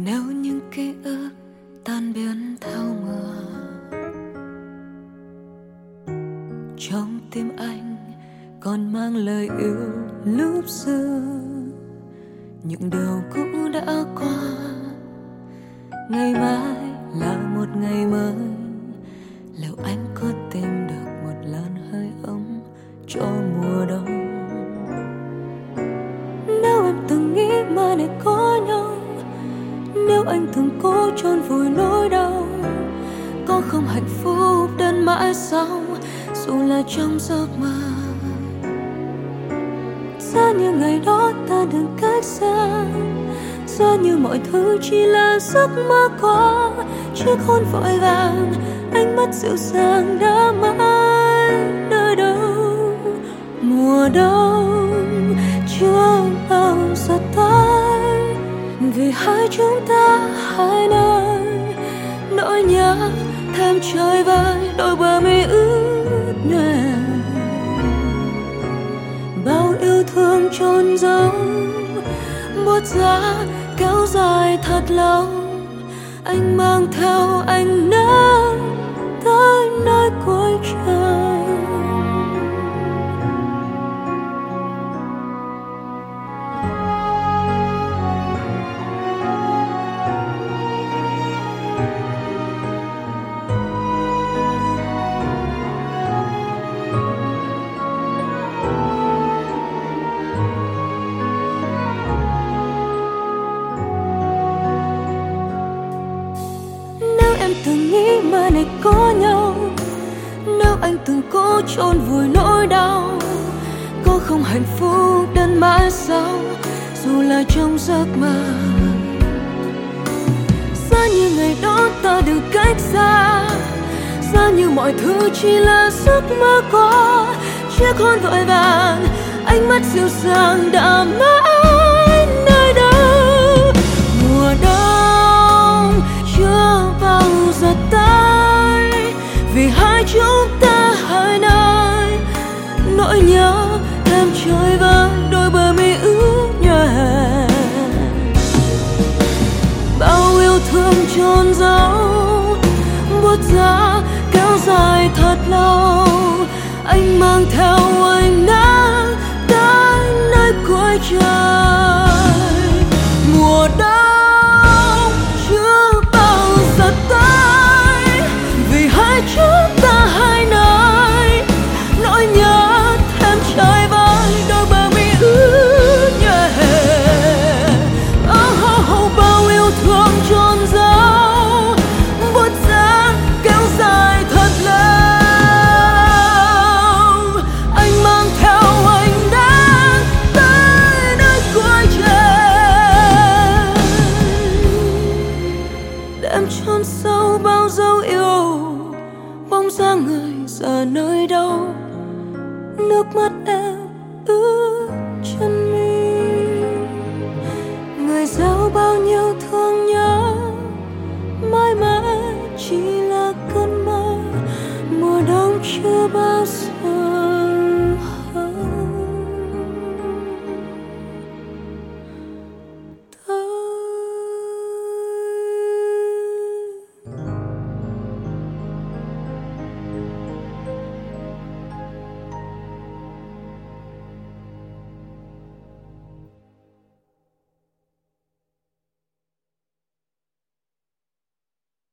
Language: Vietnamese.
Nếu những ký ức tan biến theo mưa, trong tim anh còn mang lời yêu lúc xưa. Những điều cũ đã qua, ngày mai là một ngày mới. Liệu anh có tìm được một làn hơi ấm cho mùa đông? Nếu em từng nghĩ mai này có nhau, nếu anh từng cố chôn vùi nỗi đau, có không hạnh phúc đến mãi sau dù là trong giấc mơ? Giá như ngày đó ta đừng cách xa, giá như mọi thứ chỉ là giấc mơ quá. Chiếc hôn vội vàng, ánh mắt dịu dàng đã mãi nơi đâu. Mùa đông chưa bao giờ tới, vì hai chúng ta hai nơi. Nỗi nhớ thêm trời vơi, đôi bờ mi ướt nhòe. Bao yêu thương chôn giấu, buốt giá kéo dài thật lâu. Anh mang theo anh nắng tới nơi cuối trời. Em từng nghĩ mai này có nhau, nếu anh từng cố chôn vùi nỗi đau, có không hạnh phúc đến mãi sau dù là trong giấc mơ? Giá như ngày đó ta đừng cách xa, giá như mọi thứ chỉ là giấc mơ quá. Chiếc hôn vội vàng, ánh mắt dịu dàng đã mãi nơi đâu. Mùa đông chưa bao giờ tới, vì hai chúng ta hai nơi. Nỗi nhớ thêm trời vơi, đôi bờ mi ướt nhòe. Bao yêu thương chôn giấu, buốt giá kéo dài thật lâu. Anh mang theo anh nắng tới nơi cuối trời. Mùa đông chưa bao giờ tới, vì hai chúng ta hai nơi. Nỗi nhớ thêm trời vơi, đôi bờ mi ướt nhòe. Bao yêu thương chôn giấu, buốt giá kéo dài thật lâu. Anh mang theo anh đã tới nơi cuối trời. Đêm chôn sâu bao dấu yêu, bóng dáng người giờ nơi đâu? Nước mắt